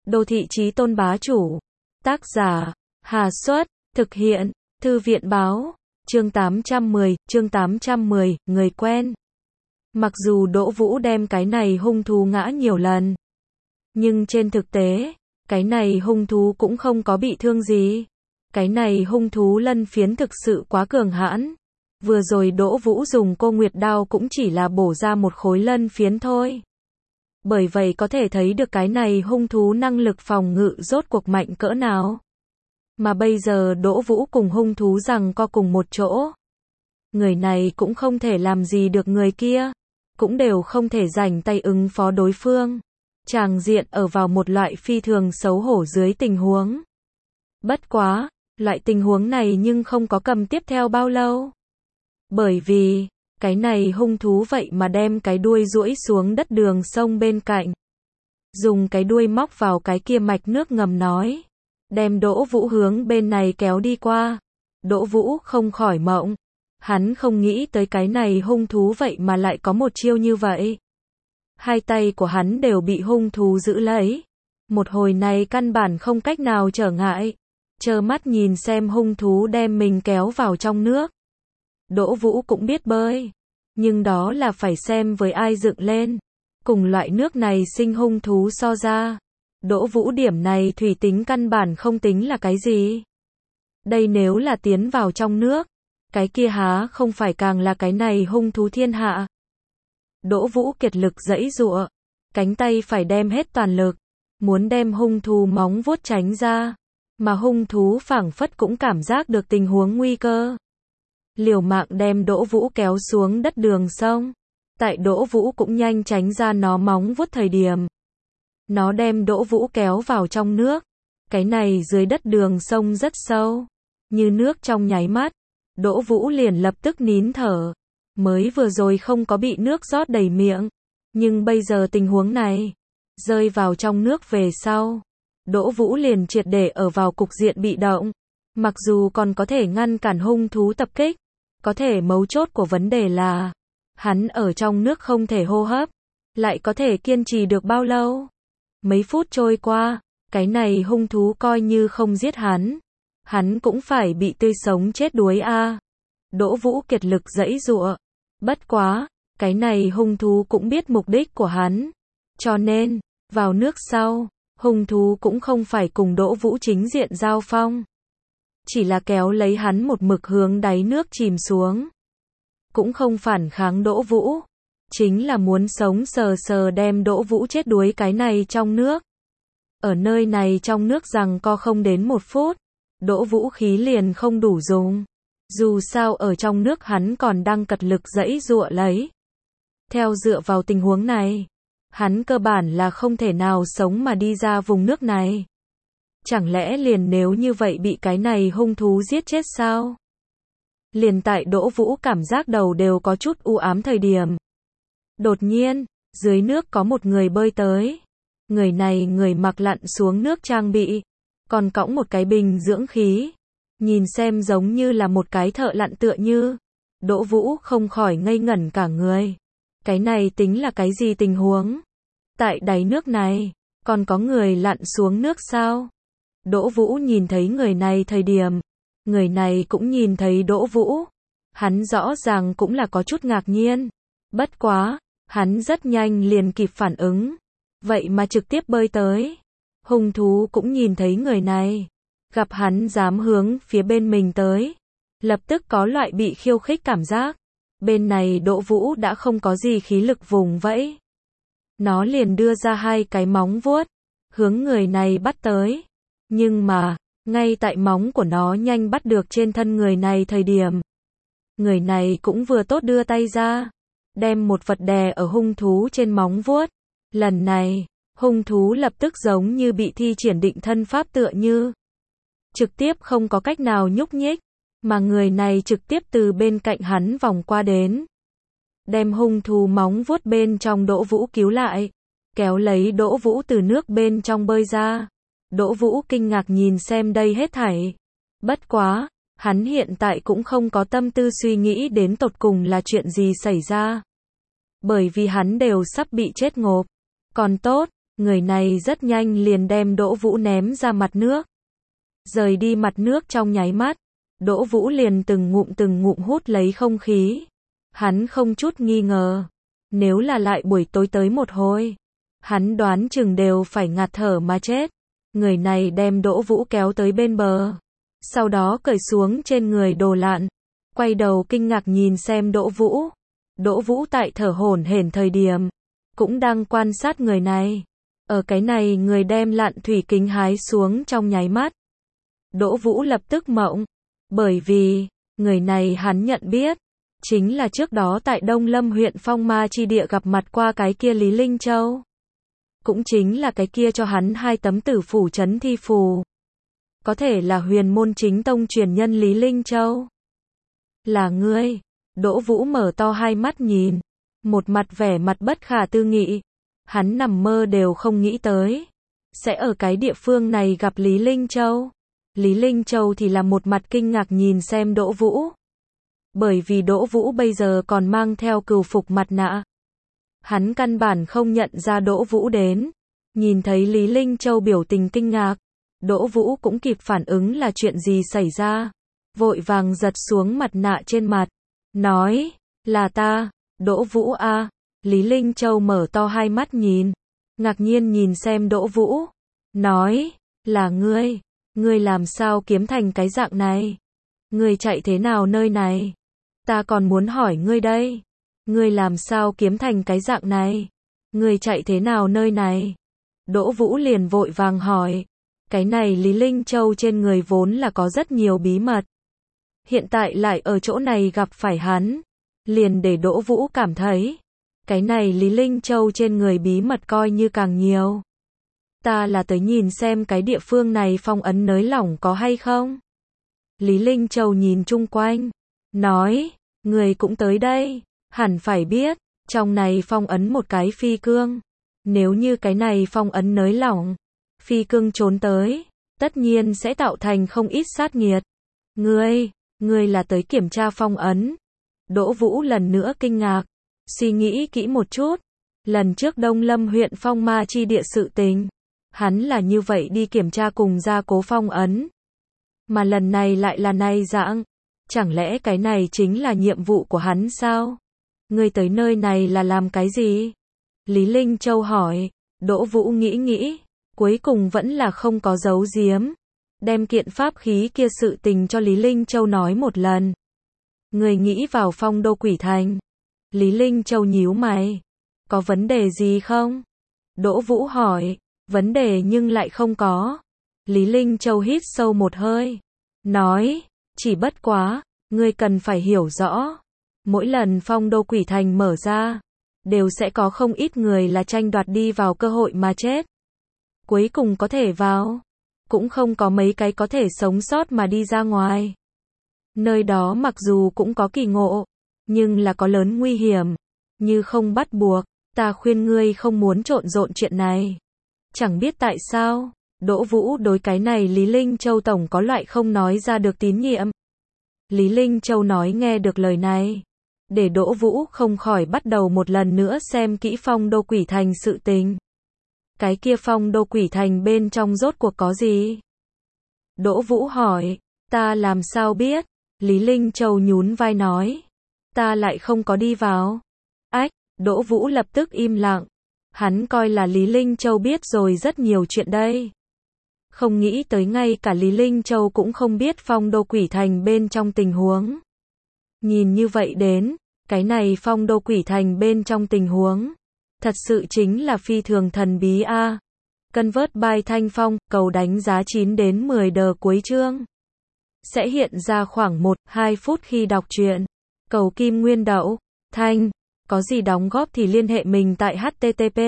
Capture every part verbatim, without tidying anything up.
Đô thị chí tôn bá chủ. Tác giả, Hà Xuất, thực hiện, Thư viện báo, chương tám trăm mười, chương tám trăm mười, người quen. Mặc dù Đỗ Vũ đem cái này hung thú ngã nhiều lần, nhưng trên thực tế, cái này hung thú cũng không có bị thương gì. Cái này hung thú lân phiến thực sự quá cường hãn. Vừa rồi Đỗ Vũ dùng cô Nguyệt đao cũng chỉ là bổ ra một khối lân phiến thôi. Bởi vậy có thể thấy được cái này hung thú năng lực phòng ngự rốt cuộc mạnh cỡ nào. Mà bây giờ Đỗ Vũ cùng hung thú giằng co cùng một chỗ. Người này cũng không thể làm gì được người kia. Cũng đều không thể rảnh tay ứng phó đối phương. Tràng diện ở vào một loại phi thường xấu hổ dưới tình huống. Bất quá, loại tình huống này nhưng không có cầm tiếp theo bao lâu. Bởi vì, cái này hung thú vậy mà đem cái đuôi duỗi xuống đất đường sông bên cạnh. Dùng cái đuôi móc vào cái kia mạch nước ngầm nói. Đem Đỗ Vũ hướng bên này kéo đi qua. Đỗ Vũ không khỏi mộng. Hắn không nghĩ tới cái này hung thú vậy mà lại có một chiêu như vậy. Hai tay của hắn đều bị hung thú giữ lấy. Một hồi này căn bản không cách nào trở ngại. Trơ mắt nhìn xem hung thú đem mình kéo vào trong nước. Đỗ Vũ cũng biết bơi. Nhưng đó là phải xem với ai dựng lên. Cùng loại nước này sinh hung thú so ra. Đỗ Vũ điểm này thủy tính căn bản không tính là cái gì. Đây nếu là tiến vào trong nước. Cái kia há không phải càng là cái này hung thú thiên hạ. Đỗ Vũ kiệt lực giãy giụa. Cánh tay phải đem hết toàn lực. Muốn đem hung thú móng vuốt tránh ra. Mà hung thú phảng phất cũng cảm giác được tình huống nguy cơ. Liều mạng đem Đỗ Vũ kéo xuống đất đường sông. Tại Đỗ Vũ cũng nhanh tránh ra nó móng vuốt thời điểm. Nó đem Đỗ Vũ kéo vào trong nước. Cái này dưới đất đường sông rất sâu. Như nước trong nháy mắt. Đỗ Vũ liền lập tức nín thở. Mới vừa rồi không có bị nước rót đầy miệng. Nhưng bây giờ tình huống này. Rơi vào trong nước về sau. Đỗ Vũ liền triệt để ở vào cục diện bị động. Mặc dù còn có thể ngăn cản hung thú tập kích. Có thể mấu chốt của vấn đề là. Hắn ở trong nước không thể hô hấp. Lại có thể kiên trì được bao lâu? Mấy phút trôi qua. Cái này hung thú coi như không giết hắn. Hắn cũng phải bị tươi sống chết đuối a. À. Đỗ Vũ kiệt lực giãy giụa. Bất quá, cái này hung thú cũng biết mục đích của hắn. Cho nên, vào nước sau, hung thú cũng không phải cùng Đỗ Vũ chính diện giao phong. Chỉ là kéo lấy hắn một mực hướng đáy nước chìm xuống. Cũng không phản kháng Đỗ Vũ. Chính là muốn sống sờ sờ đem Đỗ Vũ chết đuối cái này trong nước. Ở nơi này trong nước giằng co không đến một phút. Đỗ Vũ khí liền không đủ dùng. Dù sao ở trong nước hắn còn đang cật lực giãy giụa lấy. Theo dựa vào tình huống này, hắn cơ bản là không thể nào sống mà đi ra vùng nước này. Chẳng lẽ liền nếu như vậy bị cái này hung thú giết chết sao? Liền tại Đỗ Vũ cảm giác đầu đều có chút u ám thời điểm. Đột nhiên, dưới nước có một người bơi tới. Người này người mặc lặn xuống nước trang bị. Còn cõng một cái bình dưỡng khí. Nhìn xem giống như là một cái thợ lặn tựa như. Đỗ Vũ không khỏi ngây ngẩn cả người. Cái này tính là cái gì tình huống? Tại đáy nước này, còn có người lặn xuống nước sao? Đỗ Vũ nhìn thấy người này thời điểm. Người này cũng nhìn thấy Đỗ Vũ. Hắn rõ ràng cũng là có chút ngạc nhiên. Bất quá, hắn rất nhanh liền kịp phản ứng. Vậy mà trực tiếp bơi tới. Hung thú cũng nhìn thấy người này. Gặp hắn dám hướng phía bên mình tới. Lập tức có loại bị khiêu khích cảm giác. Bên này Đỗ Vũ đã không có gì khí lực vùng vẫy. Nó liền đưa ra hai cái móng vuốt. Hướng người này bắt tới. Nhưng mà, ngay tại móng của nó nhanh bắt được trên thân người này thời điểm. Người này cũng vừa tốt đưa tay ra. Đem một vật đè ở hung thú trên móng vuốt. Lần này, hung thú lập tức giống như bị thi triển định thân pháp tựa như. Trực tiếp không có cách nào nhúc nhích. Mà người này trực tiếp từ bên cạnh hắn vòng qua đến. Đem hung thú móng vuốt bên trong Đỗ Vũ cứu lại. Kéo lấy Đỗ Vũ từ nước bên trong bơi ra. Đỗ Vũ kinh ngạc nhìn xem đây hết thảy. Bất quá, hắn hiện tại cũng không có tâm tư suy nghĩ đến tột cùng là chuyện gì xảy ra. Bởi vì hắn đều sắp bị chết ngộp. Còn tốt, người này rất nhanh liền đem Đỗ Vũ ném ra mặt nước. Rời đi mặt nước trong nháy mắt, Đỗ Vũ liền từng ngụm từng ngụm hút lấy không khí. Hắn không chút nghi ngờ, nếu là lại buổi tối tới một hồi, hắn đoán chừng đều phải ngạt thở mà chết. Người này đem Đỗ Vũ kéo tới bên bờ, sau đó cởi xuống trên người đồ lặn, quay đầu kinh ngạc nhìn xem Đỗ Vũ. Đỗ Vũ tại thở hổn hển thời điểm, cũng đang quan sát người này. Ở cái này người đem lặn thủy kính hái xuống trong nháy mắt, Đỗ Vũ lập tức mộng, bởi vì, người này hắn nhận biết, chính là trước đó tại Đông Lâm huyện Phong Ma chi địa gặp mặt qua cái kia Lý Linh Châu. Cũng chính là cái kia cho hắn hai tấm tử phủ chấn thi phù. Có thể là huyền môn chính tông truyền nhân Lý Linh Châu. Là ngươi. Đỗ Vũ mở to hai mắt nhìn, một mặt vẻ mặt bất khả tư nghị. Hắn nằm mơ đều không nghĩ tới, sẽ ở cái địa phương này gặp Lý Linh Châu. Lý Linh Châu thì là một mặt kinh ngạc nhìn xem Đỗ Vũ. Bởi vì Đỗ Vũ bây giờ còn mang theo cừu phục mặt nạ. Hắn căn bản không nhận ra Đỗ Vũ đến. Nhìn thấy Lý Linh Châu biểu tình kinh ngạc, Đỗ Vũ cũng kịp phản ứng là chuyện gì xảy ra. Vội vàng giật xuống mặt nạ trên mặt. Nói, là ta, Đỗ Vũ a. Lý Linh Châu mở to hai mắt nhìn, ngạc nhiên nhìn xem Đỗ Vũ. Nói, là ngươi, ngươi làm sao kiếm thành cái dạng này? Ngươi chạy thế nào nơi này? Ta còn muốn hỏi ngươi đây. Ngươi làm sao kiếm thành cái dạng này? Ngươi chạy thế nào nơi này? Đỗ Vũ liền vội vàng hỏi. Cái này Lý Linh Châu trên người vốn là có rất nhiều bí mật. Hiện tại lại ở chỗ này gặp phải hắn. Liền để Đỗ Vũ cảm thấy, cái này Lý Linh Châu trên người bí mật coi như càng nhiều. Ta là tới nhìn xem cái địa phương này phong ấn nới lỏng có hay không? Lý Linh Châu nhìn chung quanh, nói, người cũng tới đây, hẳn phải biết, trong này phong ấn một cái phi cương. Nếu như cái này phong ấn nới lỏng, phi cương trốn tới, tất nhiên sẽ tạo thành không ít sát nghiệt. Ngươi, ngươi là tới kiểm tra phong ấn. Đỗ Vũ lần nữa kinh ngạc, suy nghĩ kỹ một chút. Lần trước Đông Lâm huyện Phong Ma chi địa sự tình, hắn là như vậy đi kiểm tra cùng gia cố phong ấn. Mà lần này lại là này dạng, chẳng lẽ cái này chính là nhiệm vụ của hắn sao? Ngươi tới nơi này là làm cái gì? Lý Linh Châu hỏi. Đỗ Vũ nghĩ nghĩ, cuối cùng vẫn là không có giấu giếm, đem kiện pháp khí kia sự tình cho Lý Linh Châu nói một lần. Người nghĩ vào Phong Đô Quỷ Thành. Lý Linh Châu nhíu mày. Có vấn đề gì không? Đỗ Vũ hỏi. Vấn đề nhưng lại không có. Lý Linh Châu hít sâu một hơi. Nói, chỉ bất quá, ngươi cần phải hiểu rõ. Mỗi lần Phong Đô Quỷ Thành mở ra, đều sẽ có không ít người là tranh đoạt đi vào cơ hội mà chết. Cuối cùng có thể vào, cũng không có mấy cái có thể sống sót mà đi ra ngoài. Nơi đó mặc dù cũng có kỳ ngộ, nhưng là có lớn nguy hiểm, như không bắt buộc, ta khuyên ngươi không muốn trộn rộn chuyện này. Chẳng biết tại sao, Đỗ Vũ đối cái này Lý Linh Châu tổng có loại không nói ra được tín nhiệm. Lý Linh Châu nói nghe được lời này, để Đỗ Vũ không khỏi bắt đầu một lần nữa xem kỹ Phong Đô Quỷ Thành sự tình. Cái kia Phong Đô Quỷ Thành bên trong rốt cuộc có gì? Đỗ Vũ hỏi, ta làm sao biết? Lý Linh Châu nhún vai nói, ta lại không có đi vào. Ách, Đỗ Vũ lập tức im lặng. Hắn coi là Lý Linh Châu biết rồi rất nhiều chuyện đây. Không nghĩ tới ngay cả Lý Linh Châu cũng không biết Phong Đô Quỷ Thành bên trong tình huống. Nhìn như vậy đến, cái này Phong Đô Quỷ Thành bên trong tình huống, thật sự chính là phi thường thần bí a. À. Convert by Thanh Phong, cầu đánh giá chín đến mười đờ cuối chương. Sẽ hiện ra khoảng một đến hai phút khi đọc truyện. Cầu Kim Nguyên Đậu, Thanh, có gì đóng góp thì liên hệ mình tại http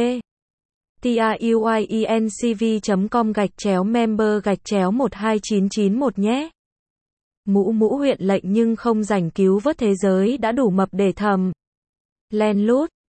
truyencv chấm com gạch chéo member gạch chéo một hai chín chín một nhé. Mũ mũ huyện lệnh nhưng không rảnh cứu vớt thế giới đã đủ mập để thầm. Len lút,